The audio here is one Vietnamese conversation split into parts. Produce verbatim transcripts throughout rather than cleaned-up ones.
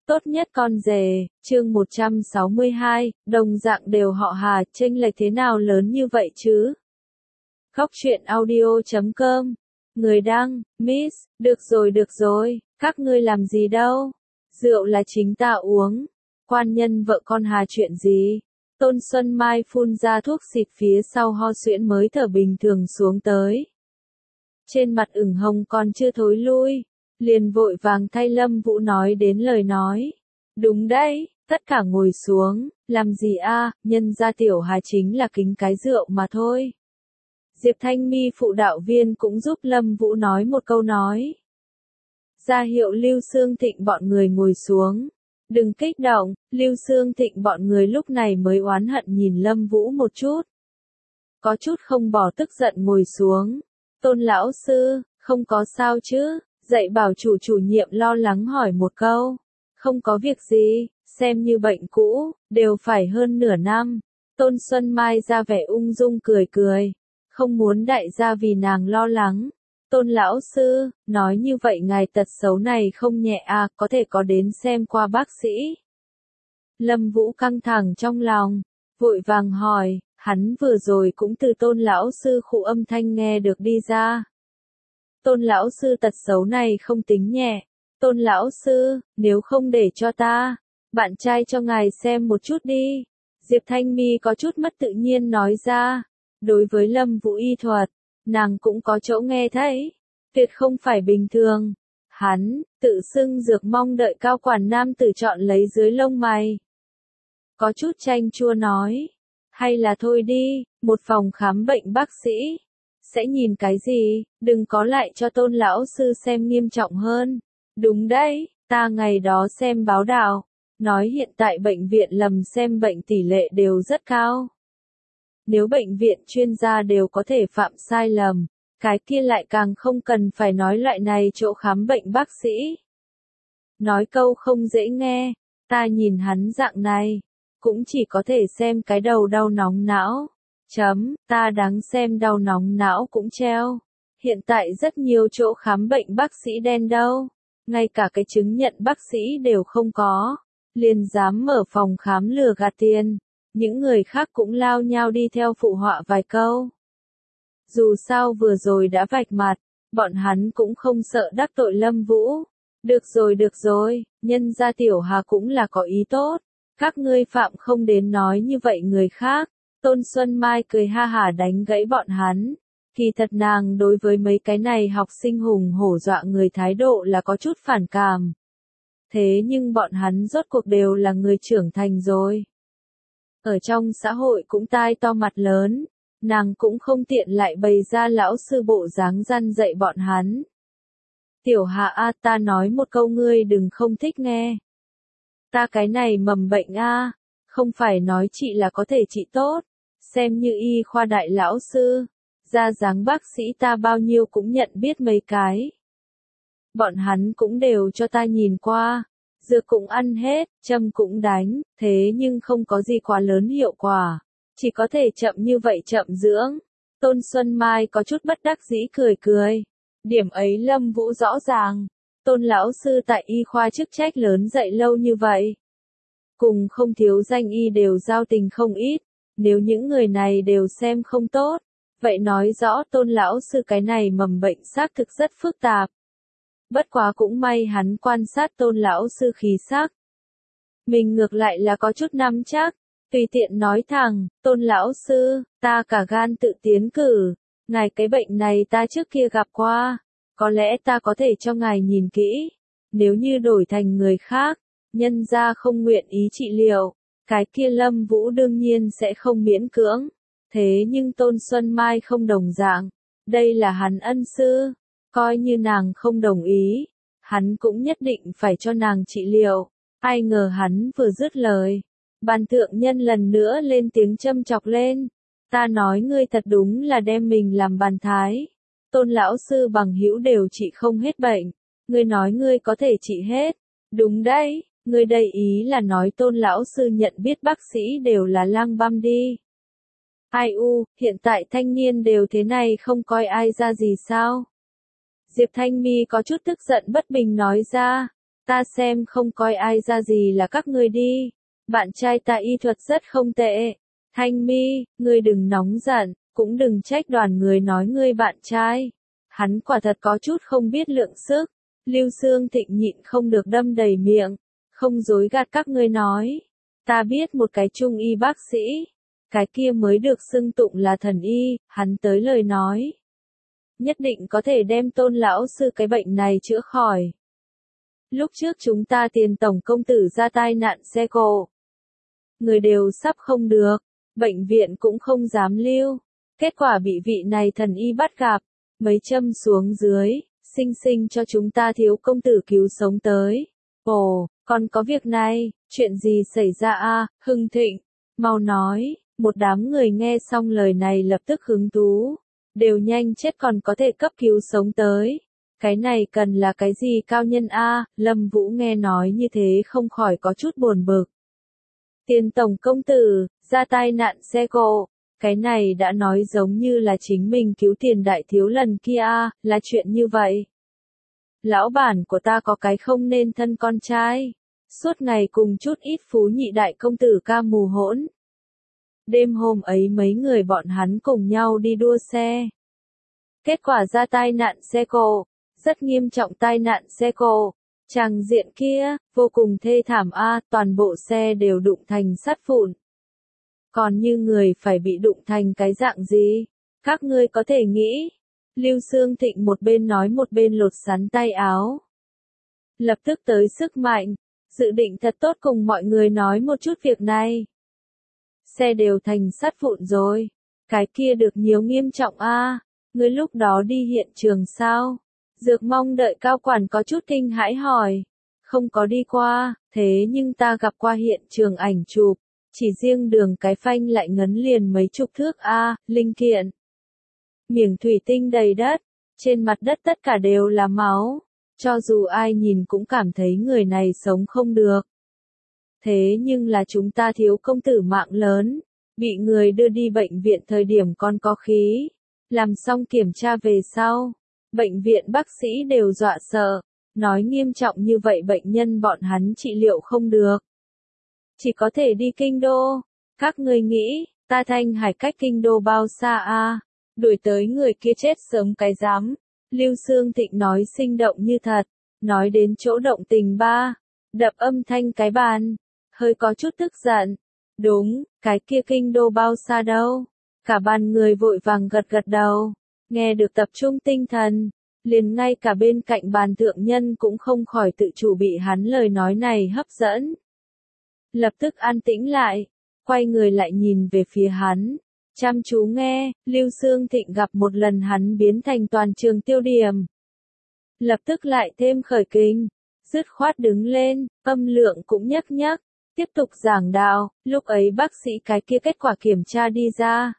Tốt nhất con rể, chương một trăm sáu mươi hai, đồng dạng đều họ Hà, chênh lệch thế nào lớn như vậy chứ? Góc truyện audio chấm com. Người đăng, Miss, được rồi được rồi, các ngươi làm gì đâu? Rượu là chính ta uống. Quan nhân vợ con Hà chuyện gì? Tôn Xuân Mai phun ra thuốc xịt phía sau ho suyễn mới thở bình thường xuống tới. Trên mặt ửng hồng còn chưa thối lui. Liền vội vàng thay Lâm Vũ nói đến lời nói. Đúng đấy, tất cả ngồi xuống, làm gì a, nhân gia tiểu Hà chính là kính cái rượu mà thôi. Diệp Thanh Mi phụ đạo viên cũng giúp Lâm Vũ nói một câu nói. Ra hiệu Lưu Xương Thịnh bọn người ngồi xuống. Đừng kích động, Lưu Xương Thịnh bọn người lúc này mới oán hận nhìn Lâm Vũ một chút. Có chút không bỏ tức giận ngồi xuống. Tôn lão sư, không có sao chứ? Dạy bảo chủ chủ nhiệm lo lắng hỏi một câu. Không có việc gì, xem như bệnh cũ, đều phải hơn nửa năm. Tôn Xuân Mai ra vẻ ung dung cười cười. Không muốn đại gia vì nàng lo lắng. Tôn lão sư, nói như vậy ngài tật xấu này không nhẹ à, có thể có đến xem qua bác sĩ. Lâm Vũ căng thẳng trong lòng, vội vàng hỏi, hắn vừa rồi cũng từ Tôn lão sư khụ âm thanh nghe được đi ra. Tôn lão sư tật xấu này không tính nhẹ. Tôn lão sư, nếu không để cho ta, bạn trai cho ngài xem một chút đi. Diệp Thanh Mi có chút mất tự nhiên nói ra. Đối với Lâm Vũ y thuật, nàng cũng có chỗ nghe thấy. Tuyệt không phải bình thường. Hắn, tự xưng dược mong đợi cao quản nam tử chọn lấy dưới lông mày. Có chút chanh chua nói. Hay là thôi đi, một phòng khám bệnh bác sĩ. Sẽ nhìn cái gì, đừng có lại cho Tôn lão sư xem nghiêm trọng hơn. Đúng đấy, ta ngày đó xem báo đạo, nói hiện tại bệnh viện lầm xem bệnh tỷ lệ đều rất cao. Nếu bệnh viện chuyên gia đều có thể phạm sai lầm, cái kia lại càng không cần phải nói loại này chỗ khám bệnh bác sĩ. Nói câu không dễ nghe, ta nhìn hắn dạng này, cũng chỉ có thể xem cái đầu đau nóng não. Chấm, ta đáng xem đau nóng não cũng treo. Hiện tại rất nhiều chỗ khám bệnh bác sĩ đen đâu. Ngay cả cái chứng nhận bác sĩ đều không có. Liền dám mở phòng khám lừa gạt tiền. Những người khác cũng lao nhau đi theo phụ họa vài câu. Dù sao vừa rồi đã vạch mặt, bọn hắn cũng không sợ đắc tội Lâm Vũ. Được rồi được rồi, nhân gia tiểu Hà cũng là có ý tốt. Các ngươi phạm không đến nói như vậy người khác. Tôn Xuân Mai cười ha hả đánh gãy bọn hắn. Kỳ thật nàng đối với mấy cái này học sinh hùng hổ dọa người thái độ là có chút phản cảm. Thế nhưng bọn hắn rốt cuộc đều là người trưởng thành rồi. Ở trong xã hội cũng tai to mặt lớn, nàng cũng không tiện lại bày ra lão sư bộ dáng răn dạy bọn hắn. Tiểu Hạ a, ta nói một câu ngươi đừng không thích nghe. Ta cái này mầm bệnh a, không phải nói chị là có thể trị tốt. Xem như y khoa đại lão sư, ra dáng bác sĩ ta bao nhiêu cũng nhận biết mấy cái. Bọn hắn cũng đều cho ta nhìn qua, dược cũng ăn hết, châm cũng đánh, thế nhưng không có gì quá lớn hiệu quả, chỉ có thể chậm như vậy chậm dưỡng. Tôn Xuân Mai có chút bất đắc dĩ cười cười. Điểm ấy Lâm Vũ rõ ràng, Tôn lão sư tại y khoa chức trách lớn dạy lâu như vậy. Cùng không thiếu danh y đều giao tình không ít. Nếu những người này đều xem không tốt, vậy nói rõ Tôn lão sư cái này mầm bệnh xác thực rất phức tạp. Bất quá cũng may hắn quan sát Tôn lão sư khí sắc. Mình ngược lại là có chút nắm chắc, tùy tiện nói thẳng, Tôn lão sư, ta cả gan tự tiến cử, ngài cái bệnh này ta trước kia gặp qua, có lẽ ta có thể cho ngài nhìn kỹ, nếu như đổi thành người khác, nhân gia không nguyện ý trị liệu. Cái kia Lâm Vũ đương nhiên sẽ không miễn cưỡng. Thế nhưng Tôn Xuân Mai không đồng dạng. Đây là hắn ân sư. Coi như nàng không đồng ý. Hắn cũng nhất định phải cho nàng trị liệu. Ai ngờ hắn vừa dứt lời. Bàn thượng nhân lần nữa lên tiếng châm chọc lên. Ta nói ngươi thật đúng là đem mình làm bàn thái. Tôn lão sư bằng hữu đều trị không hết bệnh. Ngươi nói ngươi có thể trị hết. Đúng đấy. Người đây ý là nói Tôn lão sư nhận biết bác sĩ đều là lang băm đi. Ai u, hiện tại thanh niên đều thế này không coi ai ra gì sao? Diệp Thanh Mi có chút tức giận bất bình nói ra. ta xem không coi ai ra gì là các ngươi đi. Bạn trai ta y thuật rất không tệ. Thanh Mi, ngươi đừng nóng giận, cũng đừng trách đoàn người nói ngươi bạn trai. Hắn quả thật có chút không biết lượng sức. Lưu Xương Thịnh nhịn không được đâm đầy miệng, không dối gạt các ngươi nói. Ta biết một cái trung y bác sĩ, cái kia mới được xưng tụng là thần y, hắn tới lời nói. Nhất định có thể đem Tôn lão sư cái bệnh này chữa khỏi. Lúc trước chúng ta tiền tổng công tử ra tai nạn xe cộ. Người đều sắp không được, bệnh viện cũng không dám lưu. Kết quả bị vị này thần y bắt gặp, mấy châm xuống dưới, xinh xinh cho chúng ta thiếu công tử cứu sống tới. Ồ, còn có việc này, chuyện gì xảy ra a? Hưng Thịnh, mau nói. Một đám người nghe xong lời này lập tức hứng thú, đều nhanh chết còn có thể cấp cứu sống tới. Cái này cần là cái gì cao nhân a? Lâm Vũ nghe nói như thế không khỏi có chút buồn bực. Tiền tổng công tử, ra tai nạn xe cộ, cái này đã nói giống như là chính mình cứu tiền đại thiếu lần kia a, là chuyện như vậy. Lão bản của ta có cái không nên thân con trai, suốt ngày cùng chút ít phú nhị đại công tử ca mù hỗn. Đêm hôm ấy mấy người bọn hắn cùng nhau đi đua xe. Kết quả ra tai nạn xe cộ, rất nghiêm trọng tai nạn xe cộ. Tràng diện kia, vô cùng thê thảm a, toàn bộ xe đều đụng thành sắt vụn. Còn như người phải bị đụng thành cái dạng gì? Các ngươi có thể nghĩ. Lưu Xương Thịnh một bên nói một bên lột sắn tay áo. Lập tức tới sức mạnh, dự định thật tốt cùng mọi người nói một chút việc này. Xe đều thành sắt vụn rồi, cái kia được nhiều nghiêm trọng a, à. Ngươi lúc đó đi hiện trường sao? Dược Mong đợi cao quản có chút kinh hãi hỏi. Không có đi qua, thế nhưng ta gặp qua hiện trường ảnh chụp, chỉ riêng đường cái phanh lại ngấn liền mấy chục thước a, à, linh kiện. Miếng thủy tinh đầy đất, trên mặt đất tất cả đều là máu, cho dù ai nhìn cũng cảm thấy người này sống không được. Thế nhưng là chúng ta thiếu công tử mạng lớn, bị người đưa đi bệnh viện thời điểm còn có khí, làm xong kiểm tra về sau, bệnh viện bác sĩ đều dọa sợ, nói nghiêm trọng như vậy bệnh nhân bọn hắn trị liệu không được. Chỉ có thể đi kinh đô, các ngươi nghĩ, ta Thanh Hải cách kinh đô bao xa a? À? Đuổi tới người kia chết sớm cái dám. Lưu Xương Thịnh nói sinh động như thật, nói đến chỗ động tình ba, đập âm thanh cái bàn, hơi có chút tức giận. Đúng, cái kia kinh đô bao xa đâu? Cả bàn người vội vàng gật gật đầu, nghe được tập trung tinh thần, liền ngay cả bên cạnh bàn thượng nhân cũng không khỏi tự chủ bị hắn lời nói này hấp dẫn. Lập tức an tĩnh lại, quay người lại nhìn về phía hắn. Chăm chú nghe, Lưu Xương Thịnh gặp một lần hắn biến thành toàn trường tiêu điểm. Lập tức lại thêm khởi kinh, dứt khoát đứng lên, âm lượng cũng nhấc nhấc, tiếp tục giảng đạo, lúc ấy bác sĩ cái kia kết quả kiểm tra đi ra.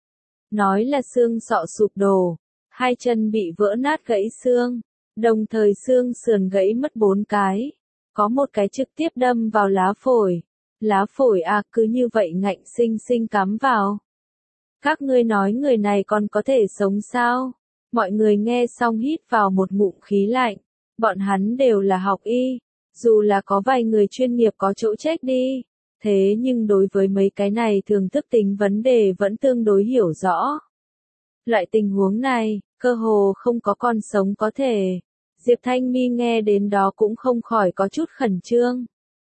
Nói là xương sọ sụp đổ, hai chân bị vỡ nát gãy xương, đồng thời xương sườn gãy mất bốn cái, có một cái trực tiếp đâm vào lá phổi. Lá phổi à, cứ như vậy ngạnh sinh sinh cắm vào. Các ngươi nói người này còn có thể sống sao? Mọi người nghe xong hít vào một ngụm khí lạnh. Bọn hắn đều là học y, dù là có vài người chuyên nghiệp có chỗ trách đi. Thế nhưng đối với mấy cái này thường thức tính vấn đề vẫn tương đối hiểu rõ. Loại tình huống này, cơ hồ không có con sống có thể. Diệp Thanh Mi nghe đến đó cũng không khỏi có chút khẩn trương.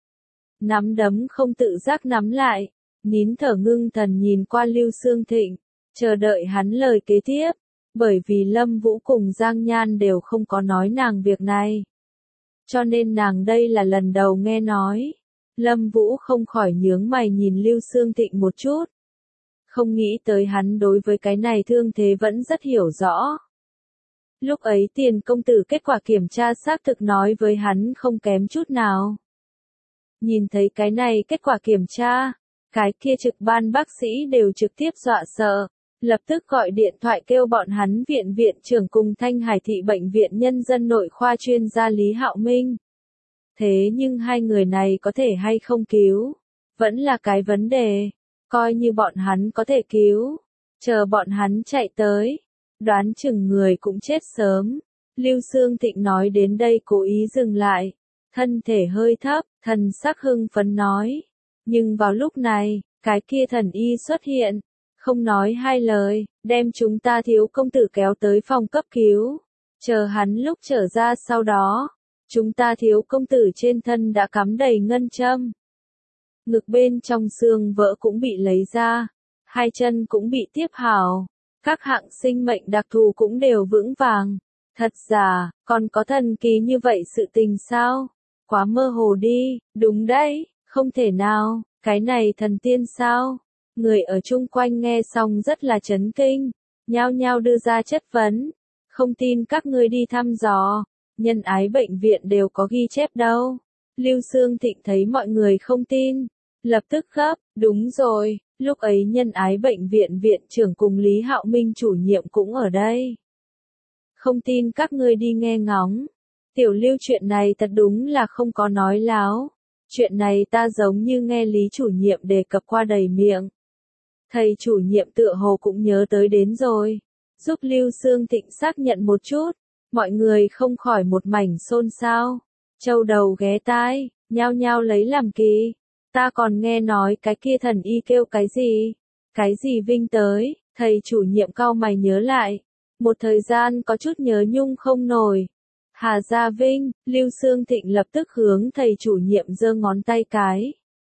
Nắm đấm không tự giác nắm lại, nín thở ngưng thần nhìn qua Lưu Xương Thịnh, chờ đợi hắn lời kế tiếp, bởi vì Lâm Vũ cùng Giang Nhan đều không có nói nàng việc này. Cho nên nàng đây là lần đầu nghe nói. Lâm Vũ không khỏi nhướng mày nhìn Lưu Xương Thịnh một chút. Không nghĩ tới hắn đối với cái này thương thế vẫn rất hiểu rõ. Lúc ấy Tiền công tử kết quả kiểm tra xác thực nói với hắn không kém chút nào. Nhìn thấy cái này kết quả kiểm tra, cái kia trực ban bác sĩ đều trực tiếp dọa sợ, lập tức gọi điện thoại kêu bọn hắn viện viện trưởng cùng Thanh Hải thị bệnh viện nhân dân nội khoa chuyên gia Lý Hạo Minh. Thế nhưng hai người này có thể hay không cứu, vẫn là cái vấn đề, coi như bọn hắn có thể cứu, chờ bọn hắn chạy tới, đoán chừng người cũng chết sớm. Lưu Xương Thịnh nói đến đây cố ý dừng lại. thân thể hơi thấp, thần sắc hưng phấn nói. Nhưng vào lúc này, cái kia thần y xuất hiện, không nói hai lời, đem chúng ta thiếu công tử kéo tới phòng cấp cứu. Chờ hắn lúc trở ra sau đó, chúng ta thiếu công tử trên thân đã cắm đầy ngân châm. Ngực bên trong xương vỡ cũng bị lấy ra, hai chân cũng bị tiếp hảo, các hạng sinh mệnh đặc thù cũng đều vững vàng. Thật giả, còn có thần kỳ như vậy sự tình sao? Quá mơ hồ đi, đúng đấy, không thể nào, cái này thần tiên sao? Người ở chung quanh nghe xong rất là chấn kinh, nhao nhao đưa ra chất vấn. Không tin các ngươi đi thăm dò, nhân ái bệnh viện đều có ghi chép đâu. Lưu Xương Thịnh thấy mọi người không tin, lập tức gấp, đúng rồi, lúc ấy nhân ái bệnh viện viện trưởng cùng Lý Hạo Minh chủ nhiệm cũng ở đây. Không tin các ngươi đi nghe ngóng. Tiểu Lưu chuyện này thật đúng là không có nói láo. Chuyện này ta giống như nghe Lý chủ nhiệm đề cập qua đầy miệng. Thầy chủ nhiệm tựa hồ cũng nhớ tới đến rồi. Giúp Lưu Xương Thịnh xác nhận một chút. Mọi người không khỏi một mảnh xôn xao. Châu đầu ghé tai, nhao nhao lấy làm kỳ. Ta còn nghe nói cái kia thần y kêu cái gì? Cái gì Vinh tới? Thầy chủ nhiệm cau mày nhớ lại. Một thời gian có chút nhớ nhung không nổi. Hà Gia Vinh, Lưu Xương Thịnh lập tức hướng thầy chủ nhiệm giơ ngón tay cái.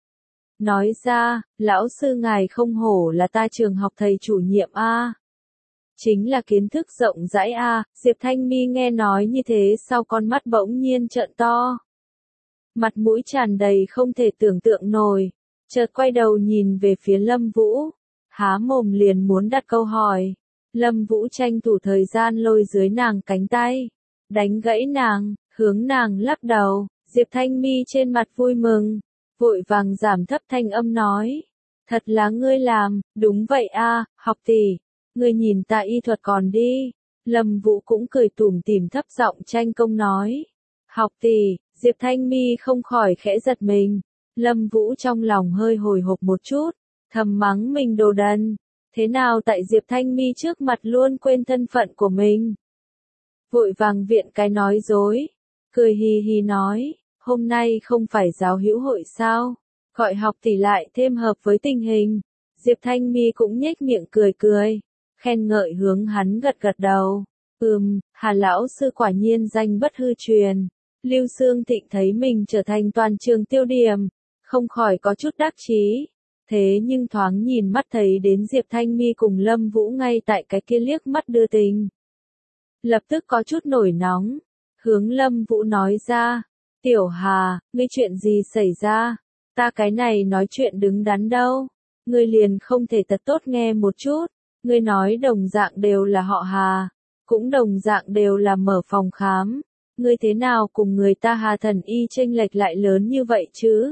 Nói ra, lão sư ngài không hổ là ta trường học thầy chủ nhiệm A. Chính là kiến thức rộng rãi A. Diệp Thanh Mi nghe nói như thế sau con mắt bỗng nhiên trợn to. Mặt mũi tràn đầy không thể tưởng tượng nổi. Chợt quay đầu nhìn về phía Lâm Vũ. Há mồm liền muốn đặt câu hỏi. Lâm Vũ tranh thủ thời gian lôi dưới nàng cánh tay. Đánh gãy nàng, hướng nàng lắc đầu. Diệp Thanh Mi trên mặt vui mừng. Vội vàng giảm thấp thanh âm nói. Thật là ngươi làm, đúng vậy a, học tỷ. Ngươi nhìn ta y thuật còn đi. Lâm Vũ cũng cười tủm tỉm thấp giọng tranh công nói. Học tỷ, Diệp Thanh Mi không khỏi khẽ giật mình. Lâm Vũ trong lòng hơi hồi hộp một chút. Thầm mắng mình đồ đần. Thế nào tại Diệp Thanh Mi trước mặt luôn quên thân phận của mình. Vội vàng viện cái nói dối. Cười hì hì nói. Hôm nay không phải giáo hữu hội sao? Gọi học tỷ lại thêm hợp với tình hình. Diệp Thanh Mi cũng nhếch miệng cười cười. Khen ngợi hướng hắn gật gật đầu. Ừm, Hà lão sư quả nhiên danh bất hư truyền. Lưu Xương Thịnh thấy mình trở thành toàn trường tiêu điểm. Không khỏi có chút đắc chí. Thế nhưng thoáng nhìn mắt thấy đến Diệp Thanh Mi cùng Lâm Vũ ngay tại cái kia liếc mắt đưa tình. Lập tức có chút nổi nóng. Hướng Lâm Vũ nói ra. Tiểu Hà, ngươi chuyện gì xảy ra? Ta cái này nói chuyện đứng đắn đâu. Ngươi liền không thể thật tốt nghe một chút. Ngươi nói đồng dạng đều là họ Hà. Cũng đồng dạng đều là mở phòng khám. Ngươi thế nào cùng người ta Hà thần y chênh lệch lại lớn như vậy chứ?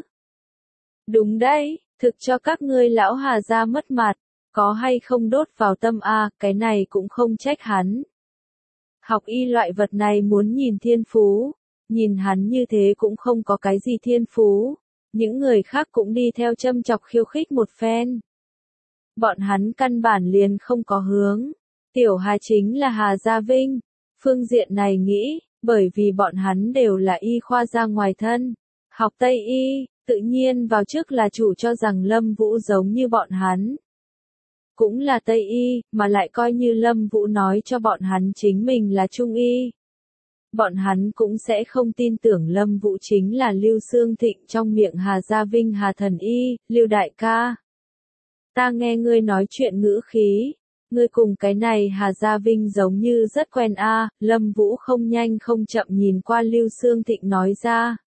Đúng đấy, thực cho các ngươi lão Hà gia mất mặt. Có hay không đốt vào tâm a, cái này cũng không trách hắn. Học y loại vật này muốn nhìn thiên phú. Nhìn hắn như thế cũng không có cái gì thiên phú. Những người khác cũng đi theo châm chọc khiêu khích một phen. Bọn hắn căn bản liền không có hướng. Tiểu Hà chính là Hà Gia Vinh. Phương diện này nghĩ, bởi vì bọn hắn đều là y khoa ra ngoài thân. Học Tây y, tự nhiên vào trước là chủ cho rằng Lâm Vũ giống như bọn hắn. Cũng là Tây y, mà lại coi như Lâm Vũ nói cho bọn hắn chính mình là Trung y. Bọn hắn cũng sẽ không tin tưởng Lâm Vũ chính là Lưu Xương Thịnh trong miệng Hà Gia Vinh Hà thần y, Lưu đại ca. Ta nghe ngươi nói chuyện ngữ khí, ngươi cùng cái này Hà Gia Vinh giống như rất quen a. Lâm Vũ không nhanh không chậm nhìn qua Lưu Xương Thịnh nói ra.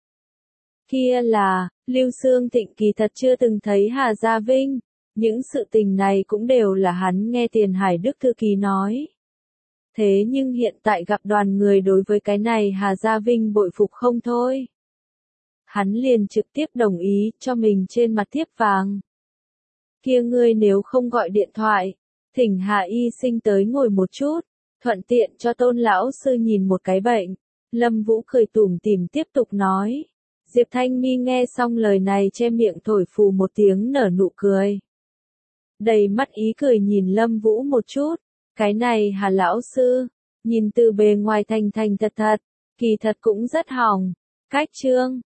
Kia là, Lưu Xương Thịnh kỳ thật chưa từng thấy Hà Gia Vinh, những sự tình này cũng đều là hắn nghe Tiền Hải Đức thư ký nói. Thế nhưng hiện tại gặp đoàn người đối với cái này Hà Gia Vinh bội phục không thôi. Hắn liền trực tiếp đồng ý cho mình trên mặt thiếp vàng. Kia ngươi nếu không gọi điện thoại, thỉnh Hà y sinh tới ngồi một chút, thuận tiện cho Tôn lão sư nhìn một cái bệnh. Lâm Vũ cười tủm tỉm tiếp tục nói. Diệp Thanh Mi nghe xong lời này che miệng thổi phù một tiếng nở nụ cười. Đầy mắt ý cười nhìn Lâm Vũ một chút. Cái này Hà lão sư, nhìn từ bề ngoài thành thành thật thật, kỳ thật cũng rất hỏng. Cách chương